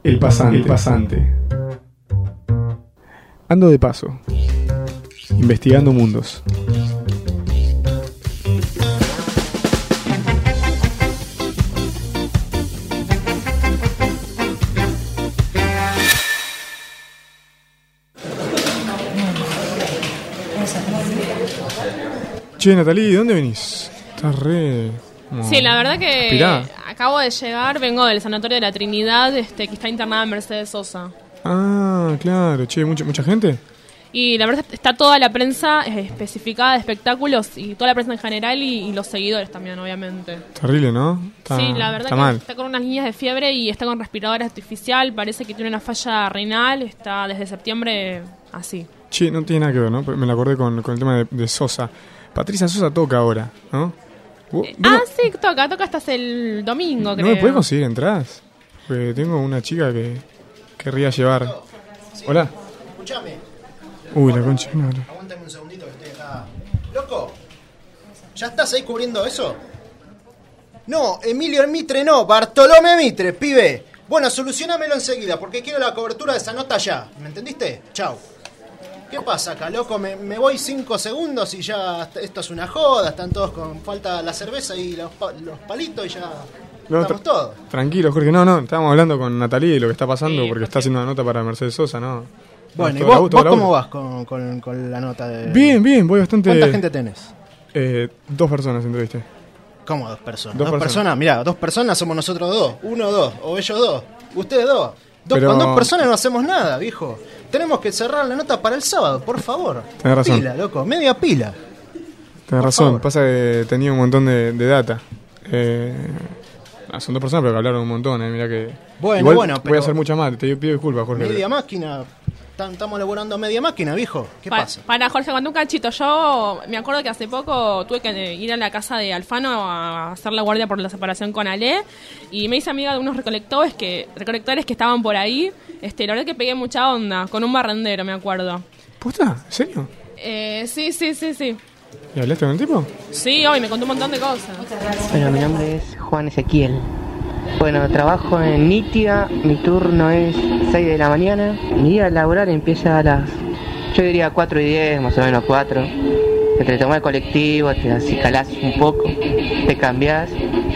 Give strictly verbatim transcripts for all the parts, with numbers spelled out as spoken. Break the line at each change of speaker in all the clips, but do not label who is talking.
El pasante, el pasante. Ando de paso, investigando mundos. Che, Natalie, ¿de dónde venís? Estás re... No.
Sí, la verdad que
Pirá.
acabo de llegar, vengo del Sanatorio de la Trinidad, este, que está internada en Mercedes Sosa.
Ah, claro, che, ¿mucha, mucha gente?
Y la verdad está toda la prensa eh, especificada de espectáculos y toda la prensa en general y, y los seguidores también, obviamente.
Terrible, ¿no? Está,
sí, la verdad
está
que
mal.
está con unas líneas de fiebre y está con respirador artificial, parece que tiene una falla renal, está desde septiembre así.
Che, no tiene nada que ver, ¿no? Me la acordé con, con el tema de, de Sosa. Patricia Sosa toca ahora, ¿no? ¿Vos,
Eh,
vos
ah,
no,
sí, toca, toca hasta el domingo,
¿No
creo.
me puedes conseguir entradas? Porque tengo una chica que querría llevar...
Sí.
Hola.
Escuchame.
Uy, la concha. No, no.
Aguántame un segundito que estoy acá. Loco, ¿ya estás ahí cubriendo eso? No, Emilio Mitre no, Bartolomé Mitre, pibe. Bueno, solucionámelo enseguida, porque quiero la cobertura de esa nota ya. ¿Me entendiste? Chau. ¿Qué pasa acá, loco? Me, me voy cinco segundos y ya esto es una joda. Están todos con falta la cerveza y los, pa- los palitos y ya
No,
estamos
tra-
todos.
Tranquilo, Jorge. No, no, estábamos hablando con Natalie y lo que está pasando
Sí,
porque está haciendo una nota para Mercedes Sosa, ¿no?
Bueno, ¿y
Todo
vos,
laburo, todo
vos cómo
laburo.
vas con, con, con la nota de...?
Bien, bien, voy bastante...
¿Cuánta gente tenés?
Eh, dos personas entrevisté.
¿Cómo dos personas?
Dos
Dos,
personas.
personas, mirá, dos personas somos nosotros dos. Uno, dos, o ellos dos. Ustedes dos. Dos-
Pero-
Con dos personas no hacemos nada, viejo. Tenemos que cerrar la nota para el sábado, por favor.
Tenés razón.
Pila, loco, media pila.
Tenés
Por
razón,
favor.
pasa que tenía un montón de, de data. Eh, ah, son dos personas, pero que hablaron un montón, eh, mirá que...
Bueno,
Igual
bueno,
voy
pero-
a hacer muchas más, te pido disculpas, Jorge.
Media máquina. Tan- Estamos elaborando media máquina, viejo. ¿Qué
Pa-
pasa?
Para Jorge, cuando un cachito, yo me acuerdo que hace poco tuve que ir a la casa de Alfano a hacer la guardia por la separación con Ale y me hice amiga de unos recolectores que recolectores que estaban por ahí. Este, la verdad que pegué mucha onda con un barrendero, me acuerdo.
¿Posta? ¿En serio?
Eh, sí, sí, sí, sí.
¿Y hablaste con el tipo?
Sí, hoy me contó un montón de cosas.
Bueno, mi nombre es Juan Ezequiel. Bueno, trabajo en Nitia, mi turno es seis de la mañana. Mi día laboral empieza a las, yo diría cuatro y diez, más o menos cuatro. Te tomás el colectivo, te acicalás un poco, te cambiás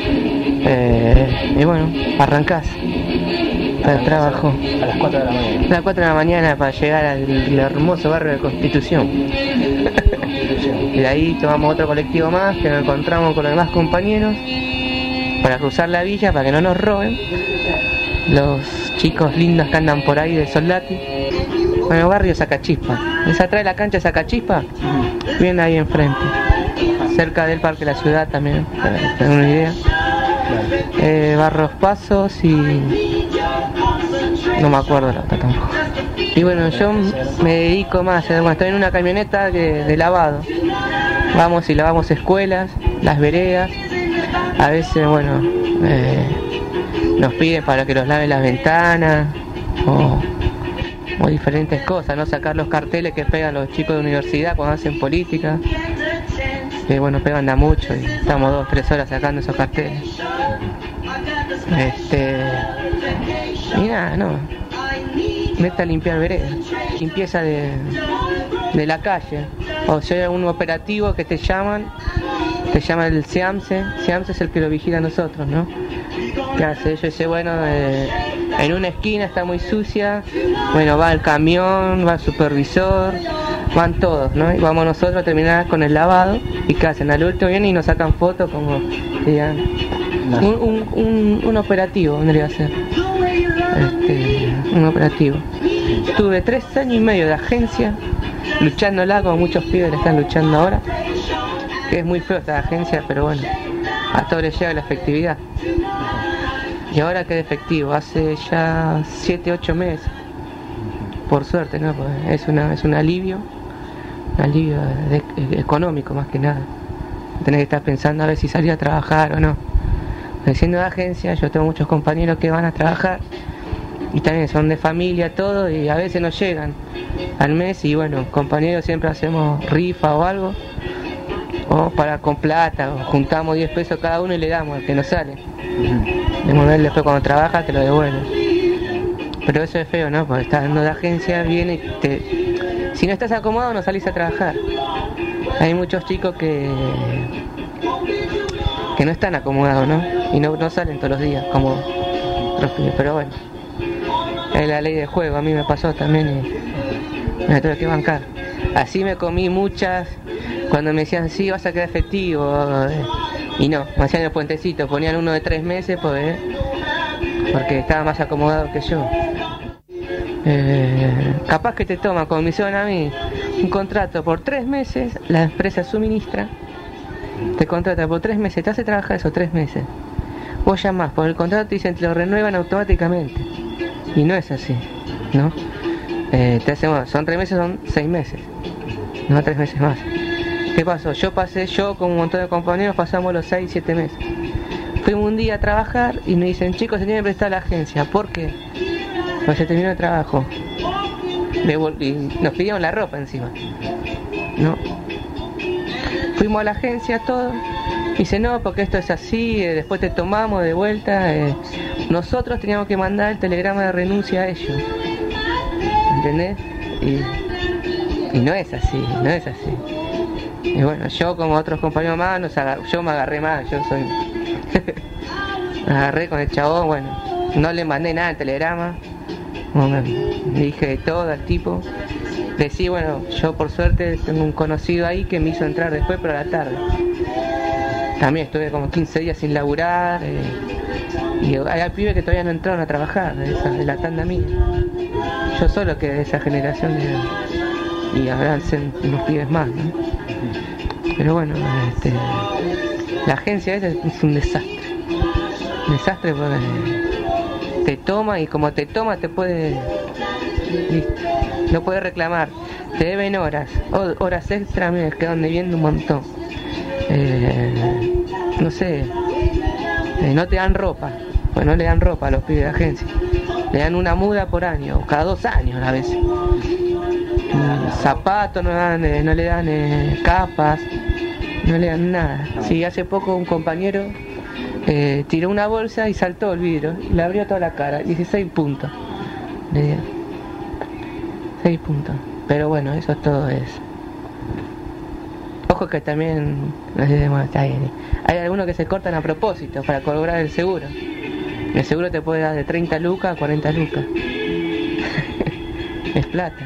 eh, y bueno, arrancás para el trabajo.
A las cuatro de la mañana.
A las cuatro de la mañana para llegar al hermoso barrio de Constitución. Y de ahí tomamos otro colectivo más que nos encontramos con los demás compañeros para cruzar la villa para que no nos roben los chicos lindos que andan por ahí de Soldati. Bueno, barrio Sacachispa. Es atrás de la cancha de Sacachispa, bien ahí enfrente, cerca del Parque de la Ciudad también, para tener una idea. Eh, Barros Pasos y no me acuerdo la otra tampoco. Y bueno, yo me dedico más, eh, bueno, estoy en una camioneta de, de lavado. Vamos y lavamos escuelas, las veredas. A veces, bueno, eh, nos piden para que los laven las ventanas o, o diferentes cosas, ¿no? Sacar los carteles que pegan los chicos de universidad cuando hacen política. Que bueno, pegan da mucho y estamos dos, tres horas sacando esos carteles. Este. Y nada, no. Meta a limpiar veredas. Limpieza de, de la calle. O sea, un operativo que te llaman. Te llama el SEAMSE. SEAMSE es el que lo vigila a nosotros, ¿no? ¿Qué hace? Yo dice, bueno, eh, en una esquina está muy sucia. Bueno, va el camión, va el supervisor, van todos, ¿no? Y vamos nosotros a terminar con el lavado. ¿Y qué hacen? Al último vienen y nos sacan fotos como, digan, un, un, un, un operativo vendría a ser. Este, un operativo. Tuve tres años y medio de agencia, luchándola como muchos pibes le están luchando ahora. Que es muy feo esta agencia, pero bueno, a todos les llega la efectividad. Y ahora quedé efectivo, hace ya siete, ocho meses. Por suerte, ¿no? Pues es una, es un alivio, un alivio de, de, económico más que nada. Tenés que estar pensando a ver si salir a trabajar o no. Siendo de agencia, yo tengo muchos compañeros que van a trabajar y también son de familia, todo, y a veces no llegan al mes y bueno, compañeros siempre hacemos rifa o algo. O para con plata, o juntamos diez pesos cada uno y le damos al que nos sale. De mover después cuando trabaja que lo devuelve. Pero eso es feo, ¿no? Porque estás dando de agencia, viene y te... Si no estás acomodado no salís a trabajar. Hay muchos chicos que que no están acomodados, ¿no? Y no, no salen todos los días como otros pibes, pero bueno. Es la ley del juego, a mí me pasó también y me tuve que bancar. Así me comí muchas, cuando me decían, sí, vas a quedar efectivo, y no, me hacían el puentecito, ponían uno de tres meses pues, porque estaba más acomodado que yo. Eh, capaz que te toma, como me hicieron a mí, un contrato por tres meses, la empresa suministra, te contrata por tres meses, te hace trabajar esos tres meses. Vos llamás por el contrato y dicen te lo renuevan automáticamente. Y no es así, ¿no? Eh, te hacemos, son tres meses, son seis meses, no tres meses más. ¿Qué pasó? Yo pasé, yo con un montón de compañeros pasamos los seis, siete meses. Fuimos un día a trabajar y nos dicen, chicos, se tienen que prestar a la agencia. ¿Por qué? Pues se terminó el trabajo. Y nos pidieron la ropa encima, ¿no? Fuimos a la agencia, todo. Dice, no, porque esto es así, eh, después te tomamos de vuelta. Eh. Nosotros teníamos que mandar el telegrama de renuncia a ellos. ¿Entendés? Y, y no es así, no es así. Y bueno, yo como otros compañeros más, nos agar- yo me agarré más, yo soy... me agarré con el chabón, bueno, no le mandé nada al telegrama. Bueno, le dije de todo al tipo. Decí, bueno, yo por suerte tengo un conocido ahí que me hizo entrar después, pero a la tarde. También estuve como quince días sin laburar. Eh, y hay pibes que todavía no entraron a trabajar, de, esa, de la tanda mía. Yo solo quedé de esa generación de, y habrán unos pibes más, ¿no? Pero bueno, este, la agencia esta es un desastre. Un desastre porque te toma y como te toma te puede... Listo. No puedes reclamar, te deben horas, o, horas extra, me quedan debiendo un montón. Eh, no sé, eh, no te dan ropa, pues no le dan ropa a los pibes de agencia, le dan una muda por año, cada dos años a veces. Mm, zapatos no, dan, eh, no le dan eh, capas, no le dan nada. Sí, hace poco un compañero eh, tiró una bolsa y saltó el vidrio, y le abrió toda la cara, dieciséis puntos. Le dieron. seis puntos. Pero bueno, eso es todo eso. Ojo que también hay algunos que se cortan a propósito para cobrar el seguro. El seguro te puede dar de treinta lucas a cuarenta lucas. Es plata.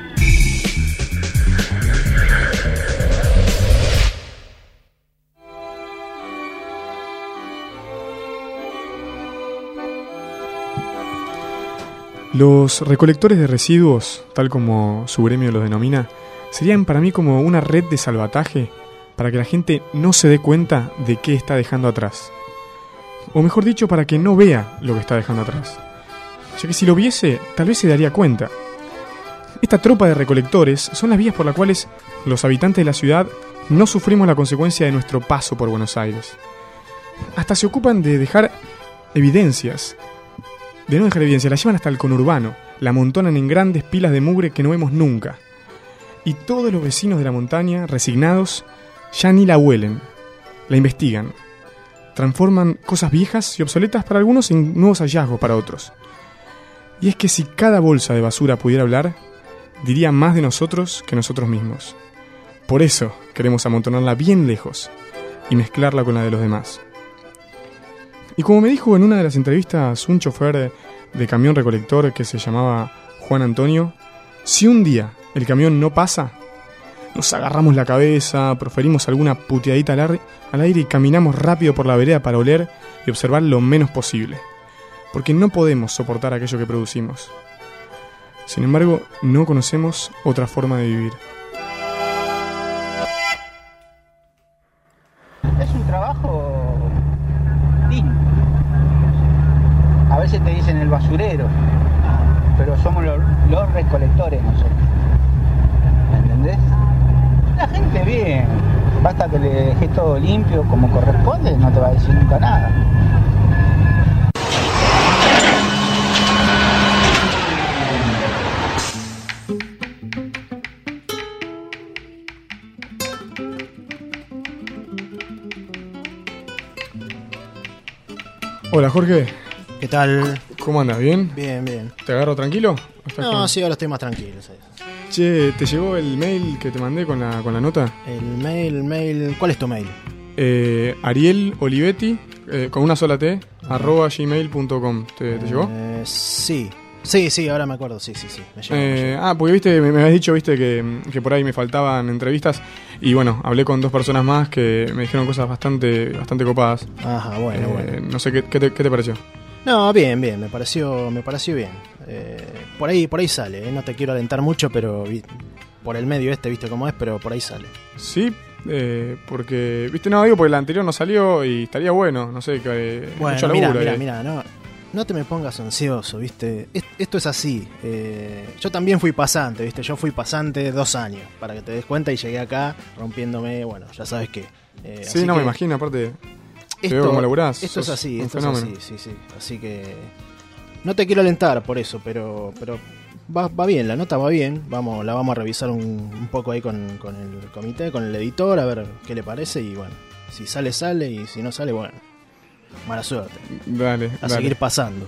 Los recolectores de residuos, tal como su gremio los denomina, serían para mí como una red de salvataje para que la gente no se dé cuenta de qué está dejando atrás. O mejor dicho, para que no vea lo que está dejando atrás. Ya que si lo viese, tal vez se daría cuenta. Esta tropa de recolectores son las vías por las cuales los habitantes de la ciudad no sufrimos la consecuencia de nuestro paso por Buenos Aires. Hasta se ocupan de dejar evidencias. De no dejar evidencia, la llevan hasta el conurbano, la amontonan en grandes pilas de mugre que no vemos nunca. Y todos los vecinos de la montaña, resignados, ya ni la huelen, la investigan. Transforman cosas viejas y obsoletas para algunos en nuevos hallazgos para otros. Y es que si cada bolsa de basura pudiera hablar, diría más de nosotros que nosotros mismos. Por eso queremos amontonarla bien lejos y mezclarla con la de los demás. Y como me dijo en una de las entrevistas un chofer de camión recolector que se llamaba Juan Antonio, si un día el camión no pasa, nos agarramos la cabeza, proferimos alguna puteadita al, ar- al aire y caminamos rápido por la vereda para oler y observar lo menos posible, porque no podemos soportar aquello que producimos. Sin embargo, no conocemos otra forma de vivir.
Es un trabajo digno. A veces te dicen el basurero, pero somos los, los recolectores nosotros. ¿Me entendés? La gente bien, basta que le dejes todo limpio como corresponde, no te va a decir nunca nada.
Hola Jorge.
¿Qué tal?
¿Cómo andas? ¿Bien?
Bien, bien.
¿Te agarro tranquilo? ¿Estás
No,
con-
sí, ahora estoy más tranquilo. ¿sabes?
Che, ¿te llegó el mail que te mandé con la, con la nota?
El mail, el mail... ¿Cuál es tu mail?
Eh, Ariel Olivetti, eh, con una sola T, arroba gmail punto com. ¿Te, te llegó?
Eh, sí. Sí, sí, ahora me acuerdo. Sí, sí, sí. Me llegó, me
Eh,
llegó.
ah, porque viste, me, me habías dicho, viste, que, que por ahí me faltaban entrevistas. Y bueno, hablé con dos personas más que me dijeron cosas bastante, bastante copadas.
Ajá, bueno,
Eh,
bueno.
No sé, ¿qué, qué, te, qué te pareció?
No, bien, bien. Me pareció, me pareció bien. Eh, por ahí, por ahí sale. eh, No te quiero alentar mucho, pero vi- por el medio este, viste cómo es, pero por ahí sale.
Sí, eh, porque, viste, no, digo, porque el anterior no salió y estaría bueno, no sé, que eh,
Bueno,
mucho
mira,
laburo
mira,
ahí.
mira, no, no te me pongas ansioso, ¿viste? Es- Esto es así. eh, yo también fui pasante, ¿viste? Yo fui pasante dos años, para que te des cuenta, y llegué acá rompiéndome, bueno, ya sabes qué. Eh,
Sí,
así
no me
que
imagino, aparte.
Esto,
veo cómo laburás,
esto es
sos
así,
un
esto es
fenómeno.
así, sí, sí. Así que no te quiero alentar por eso, pero pero va, va bien, la nota va bien. Vamos, la vamos a revisar un, un poco ahí con, con el comité, con el editor, a ver qué le parece y bueno, si sale, sale y si no sale, bueno, mala suerte.
Dale,
A
dale.
seguir pasando.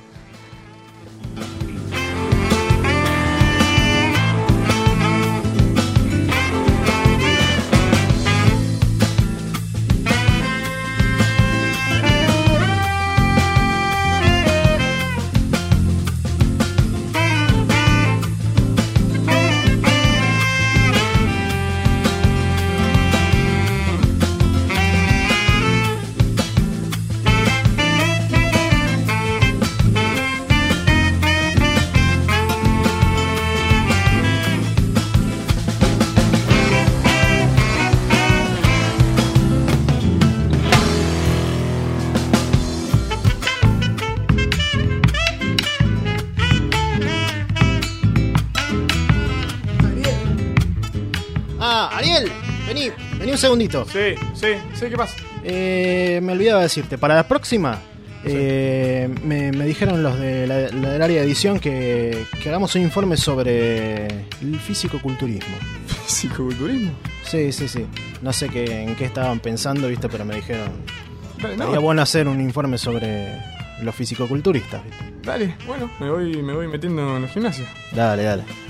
Ah, Ariel, vení, vení un segundito.
Sí, sí, sí, ¿qué pasa?
Eh, me olvidaba decirte, para la próxima eh, me, me dijeron los de la, la del área de edición que, que hagamos un informe sobre el físico-culturismo.
¿Psicoculturismo?
Sí, sí, sí. No sé qué, en qué estaban pensando, viste, pero me dijeron.
Dale, no,
Sería bueno hacer un informe sobre los fisicoculturistas, viste.
dale, bueno, me voy, me voy metiendo en el gimnasio.
Dale, dale.